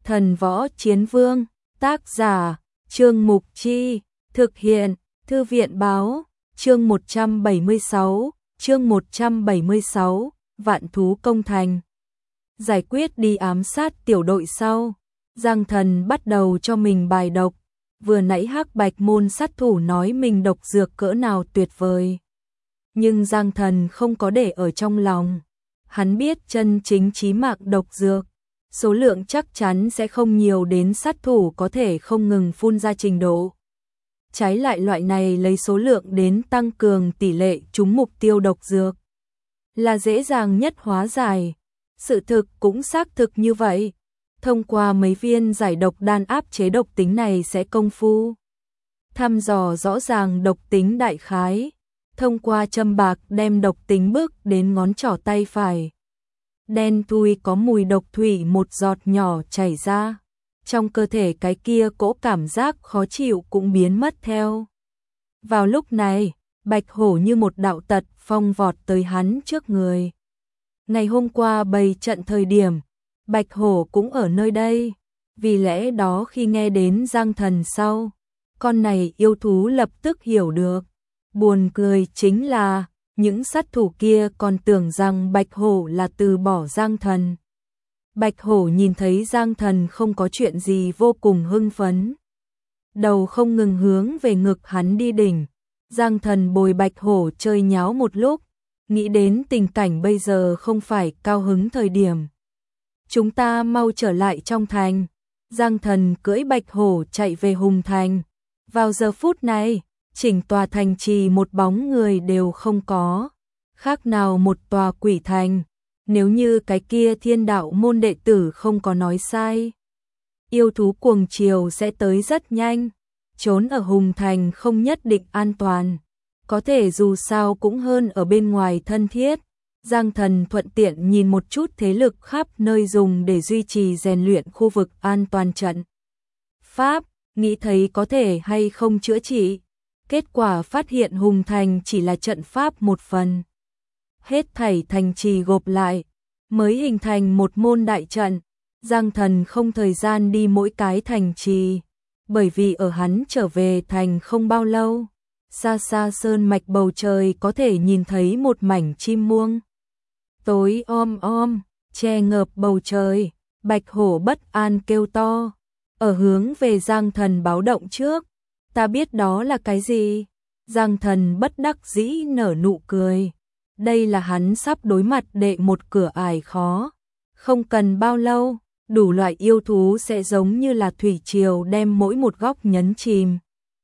Thần Võ Chiến Vương, tác giả, Trương Mục Chi, thực hiện, Thư viện Báo, chương 176, Vạn Thú Công Thành. Giải quyết đi ám sát tiểu đội sau, Giang Thần bắt đầu cho mình bài độc, vừa nãy Hắc Bạch môn sát thủ nói mình độc dược cỡ nào tuyệt vời. Nhưng Giang Thần không có để ở trong lòng, hắn biết chân chính chí mạng độc dược, số lượng chắc chắn sẽ không nhiều đến sát thủ có thể không ngừng phun ra trình độ. Trái lại loại này lấy số lượng đến tăng cường tỷ lệ trúng mục tiêu độc dược là dễ dàng nhất hóa giải. Sự thực cũng xác thực như vậy. Thông qua mấy viên giải độc đan áp chế độc tính này sẽ công phu thăm dò rõ ràng độc tính đại khái, thông qua châm bạc đem độc tính bước đến ngón trỏ tay phải. Đen thui có mùi độc thủy một giọt nhỏ chảy ra, trong cơ thể cái kia cỗ cảm giác khó chịu cũng biến mất theo. Vào lúc này, Bạch Hổ như một đạo tật phong vọt tới hắn trước người. Ngày hôm qua bày trận thời điểm, Bạch Hổ cũng ở nơi đây, vì lẽ đó khi nghe đến Giang Thần sau, con này yêu thú lập tức hiểu được. Buồn cười chính là, những sát thủ kia còn tưởng rằng Bạch Hổ là từ bỏ Giang Thần. Bạch Hổ nhìn thấy Giang Thần không có chuyện gì vô cùng hưng phấn. Đầu không ngừng hướng về ngực hắn đi đỉnh. Giang Thần bồi Bạch Hổ chơi nháo một lúc, nghĩ đến tình cảnh bây giờ không phải cao hứng thời điểm. Chúng ta mau trở lại trong thành. Giang Thần cưỡi Bạch Hổ chạy về Hùng Thành. Vào giờ phút này, chỉnh tòa thành trì một bóng người đều không có, khác nào một tòa quỷ thành. Nếu như cái kia Thiên Đạo môn đệ tử không có nói sai, yêu thú cuồng triều sẽ tới rất nhanh. Trốn ở Hùng Thành không nhất định an toàn, có thể dù sao cũng hơn ở bên ngoài thân thiết. Giang Thần thuận tiện nhìn một chút thế lực khắp nơi dùng để duy trì rèn luyện khu vực an toàn trận pháp, nghĩ thấy có thể hay không chữa trị. Kết quả phát hiện Hùng Thành chỉ là trận pháp một phần. Hết thảy thành trì gộp lại, mới hình thành một môn đại trận. Giang Thần không thời gian đi mỗi cái thành trì, bởi vì ở hắn trở về thành không bao lâu, xa xa sơn mạch bầu trời có thể nhìn thấy một mảnh chim muông. Tối om, che ngợp bầu trời, Bạch Hổ bất an kêu to, ở hướng về Giang Thần báo động trước. Ta biết đó là cái gì? Giang Thần bất đắc dĩ nở nụ cười. Đây là hắn sắp đối mặt đệ một cửa ải khó. Không cần bao lâu, đủ loại yêu thú sẽ giống như là thủy triều đem mỗi một góc nhấn chìm.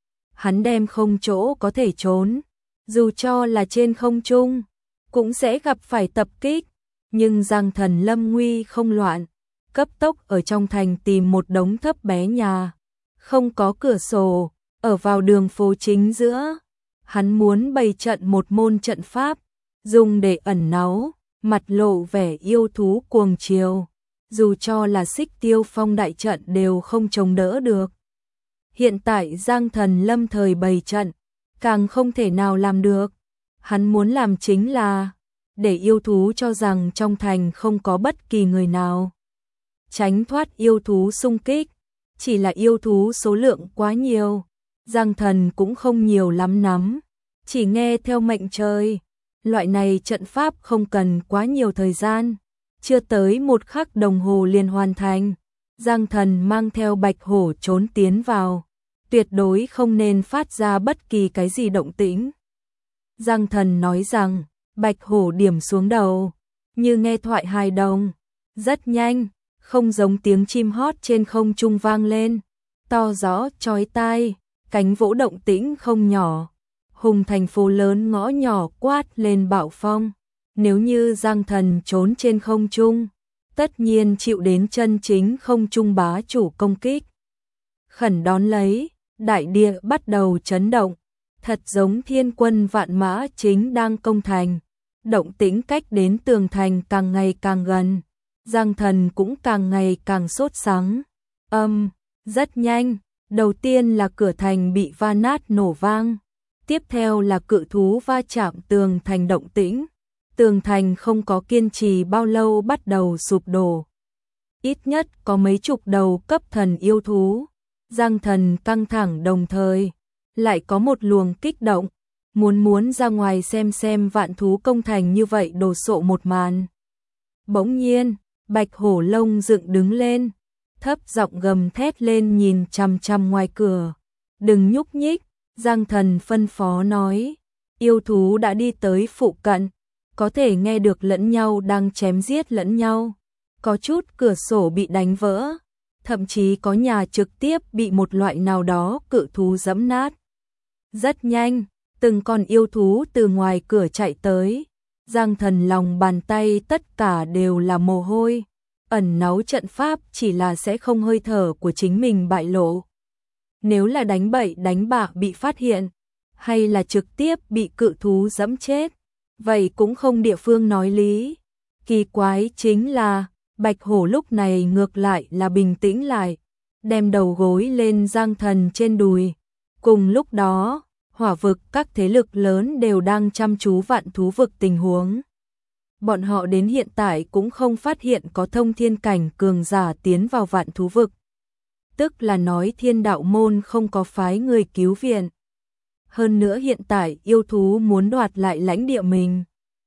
Hắn đem không chỗ có thể trốn, dù cho là trên không trung, cũng sẽ gặp phải tập kích. Nhưng Giang Thần lâm nguy không loạn, cấp tốc ở trong thành tìm một đống thấp bé nhà, không có cửa sổ, ở vào đường phố chính giữa. Hắn muốn bày trận một môn trận pháp, dùng để ẩn náu, mặt lộ vẻ yêu thú cuồng triều. Dù cho là Xích Tiêu Phong đại trận đều không chống đỡ được. Hiện tại Giang Thần lâm thời bày trận, càng không thể nào làm được. Hắn muốn làm chính là để yêu thú cho rằng trong thành không có bất kỳ người nào, tránh thoát yêu thú xung kích. Chỉ là yêu thú số lượng quá nhiều, Giang Thần cũng không nhiều lắm nắm, chỉ nghe theo mệnh trời. Loại này trận pháp không cần quá nhiều thời gian, chưa tới 1 khắc đồng hồ liền hoàn thành. Giang Thần mang theo Bạch Hổ trốn tiến vào, tuyệt đối không nên phát ra bất kỳ cái gì động tĩnh. Giang Thần nói rằng, Bạch Hổ điểm xuống đầu, như nghe thoại hài đồng. Rất nhanh, không giống tiếng chim hót trên không trung vang lên, to rõ chói tai, cánh vỗ động tĩnh không nhỏ. Hùng Thành phố lớn ngõ nhỏ quát lên bạo phong. Nếu như Giang Thần trốn trên không trung, tất nhiên chịu đến chân chính không trung bá chủ công kích. Khẩn đón lấy, đại địa bắt đầu chấn động, thật giống thiên quân vạn mã chính đang công thành. Động tĩnh cách đến tường thành càng ngày càng gần, Giang Thần cũng càng ngày càng sốt sắng. Rất nhanh, đầu tiên là cửa thành bị va nát nổ vang, tiếp theo là cự thú va chạm tường thành động tĩnh. Tường thành không có kiên trì bao lâu bắt đầu sụp đổ. ít nhất có mấy chục đầu cấp thần yêu thú. Giang Thần căng thẳng đồng thời, lại có một luồng kích động, muốn ra ngoài xem vạn thú công thành như vậy đồ sộ một màn. Bỗng nhiên, Bạch Hổ lông dựng đứng lên, thấp giọng gầm thét lên nhìn chằm chằm ngoài cửa. Đừng nhúc nhích, Giang Thần phân phó nói. Yêu thú đã đi tới phụ cận, có thể nghe được lẫn nhau đang chém giết lẫn nhau. Có chút cửa sổ bị đánh vỡ, thậm chí có nhà trực tiếp bị một loại nào đó cự thú giẫm nát. Rất nhanh, từng con yêu thú từ ngoài cửa chạy tới. Giang Thần lòng bàn tay tất cả đều là mồ hôi. Ẩn náu trận pháp chỉ là sẽ không hơi thở của chính mình bại lộ. Nếu là đánh bậy đánh bạ bị phát hiện, hay là trực tiếp bị cự thú giẫm chết, vậy cũng không địa phương nói lý. Kỳ quái chính là, Bạch Hổ lúc này ngược lại là bình tĩnh lại, đem đầu gối lên Giang Thần trên đùi. Cùng lúc đó, hỏa vực các thế lực lớn đều đang chăm chú vạn thú vực tình huống. Bọn họ đến hiện tại cũng không phát hiện có thông thiên cảnh cường giả tiến vào vạn thú vực. Tức là nói Thiên Đạo Môn không có phái người cứu viện. Hơn nữa hiện tại yêu thú muốn đoạt lại lãnh địa mình.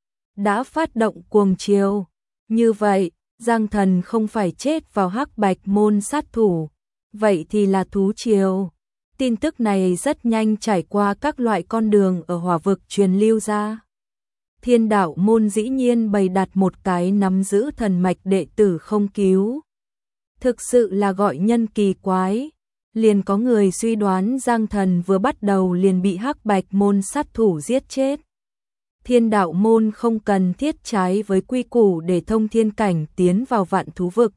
Đã phát động cuồng chiều. Như vậy, Giang Thần không phải chết vào Hắc Bạch Môn sát thủ. Vậy thì là thú triều. Tin tức này rất nhanh trải qua các loại con đường ở hỏa vực truyền lưu ra. Thiên Đạo Môn dĩ nhiên bày đặt một cái nắm giữ thần mạch đệ tử không cứu. Thực sự là gọi nhân kỳ quái. Liền có người suy đoán Giang Thần vừa bắt đầu liền bị Hắc Bạch Môn sát thủ giết chết. Thiên Đạo Môn không cần thiết trái với quy củ để thông thiên cảnh tiến vào vạn thú vực.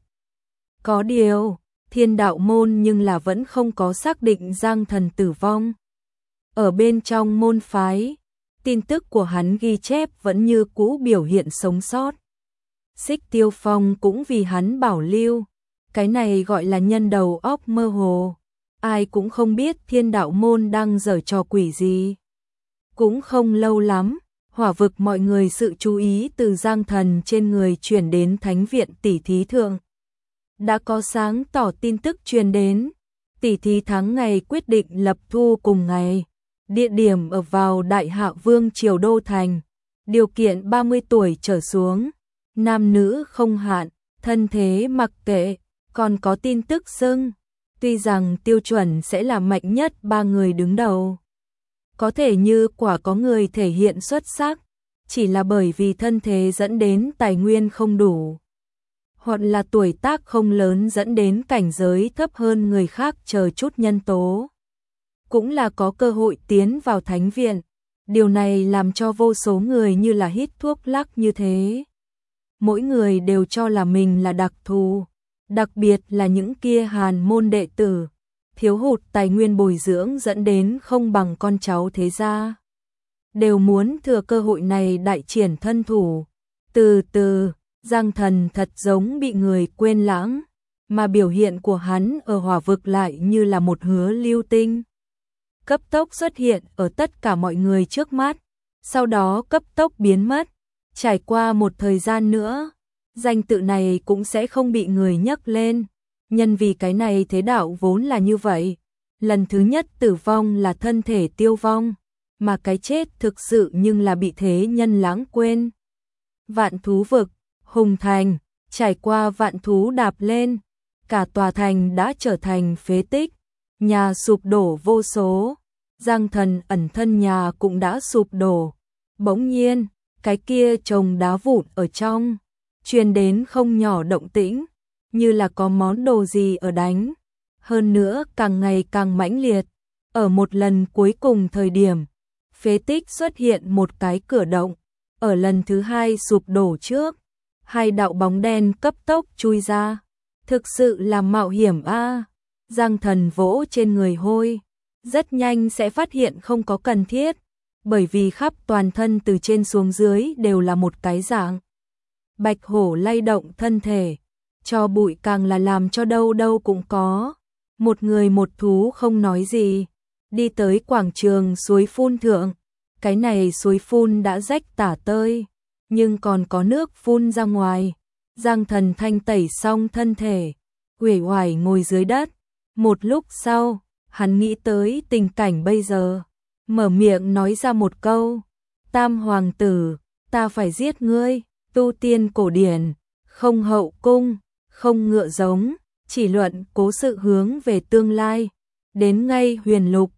Có điều, Thiên Đạo Môn nhưng là vẫn không có xác định Giang Thần tử vong. Ở bên trong môn phái, tin tức của hắn ghi chép vẫn như cũ biểu hiện sống sót. Xích Tiêu Phong cũng vì hắn bảo lưu. Cái này gọi là nhân đầu óc mơ hồ. Ai cũng không biết Thiên Đạo Môn đang giở trò quỷ gì. Cũng không lâu lắm, hỏa vực mọi người sự chú ý từ Giang Thần trên người chuyển đến Thánh viện tỷ thí thượng. Đã có sáng tỏ tin tức truyền đến, tỷ thí thắng ngày quyết định lập thu cùng ngày. Địa điểm ở vào Đại Hạ Vương Triều Đô Thành. Điều kiện 30 tuổi trở xuống, nam nữ không hạn, thân thế mặc kệ, còn có tin tức xưng. Tuy rằng tiêu chuẩn sẽ là mạnh nhất 3 người đứng đầu. Có thể như quả có người thể hiện xuất sắc, chỉ là bởi vì thân thế dẫn đến tài nguyên không đủ. Hoặc là tuổi tác không lớn dẫn đến cảnh giới thấp hơn người khác chờ chút nhân tố. Cũng là có cơ hội tiến vào thánh viện. Điều này làm cho vô số người như là hít thuốc lắc như thế. Mỗi người đều cho là mình là đặc thù. Đặc biệt là những kia Hàn môn đệ tử, thiếu hụt tài nguyên bồi dưỡng dẫn đến không bằng con cháu thế gia. Đều muốn thừa cơ hội này đại triển thân thủ. Từ từ, Giang Thần thật giống bị người quên lãng, mà biểu hiện của hắn ở hỏa vực lại như là một hứa lưu tinh. Cấp tốc xuất hiện ở tất cả mọi người trước mắt, sau đó cấp tốc biến mất. Trải qua một thời gian nữa, danh tự này cũng sẽ không bị người nhắc lên. Nhân vì cái này thế đạo vốn là như vậy. Lần thứ nhất tử vong là thân thể tiêu vong, mà cái chết thực sự nhưng là bị thế nhân lãng quên. Vạn thú vực, Hùng Thành, trải qua vạn thú đạp lên, cả tòa thành đã trở thành phế tích, nhà sụp đổ vô số. Giang Thần ẩn thân nhà cũng đã sụp đổ. Bỗng nhiên, cái kia chồng đá vụn ở trong truyền đến không nhỏ động tĩnh, như là có món đồ gì ở đánh. Hơn nữa càng ngày càng mãnh liệt. Ở một lần cuối cùng thời điểm, phế tích xuất hiện một cái cửa động. Ở lần thứ hai sụp đổ trước, hai đạo bóng đen cấp tốc chui ra. Thực sự là mạo hiểm a. Giang Thần vỗ trên người hôi. Rất nhanh sẽ phát hiện không có cần thiết, bởi vì khắp toàn thân từ trên xuống dưới đều là một cái dạng. Bạch hổ lay động thân thể, cho bụi càng là làm cho đâu đâu cũng có. Một người một thú không nói gì, đi tới quảng trường suối phun thượng. Cái này suối phun đã rách tả tơi, nhưng còn có nước phun ra ngoài. Giang Thần thanh tẩy xong thân thể, uể oải ngồi dưới đất. Một lúc sau, hắn nghĩ tới tình cảnh bây giờ, mở miệng nói ra một câu: Tam hoàng tử, ta phải giết ngươi. Tu tiên cổ điển, không hậu cung, không ngựa giống, chỉ luận cố sự hướng về tương lai. Đến ngay huyền lục,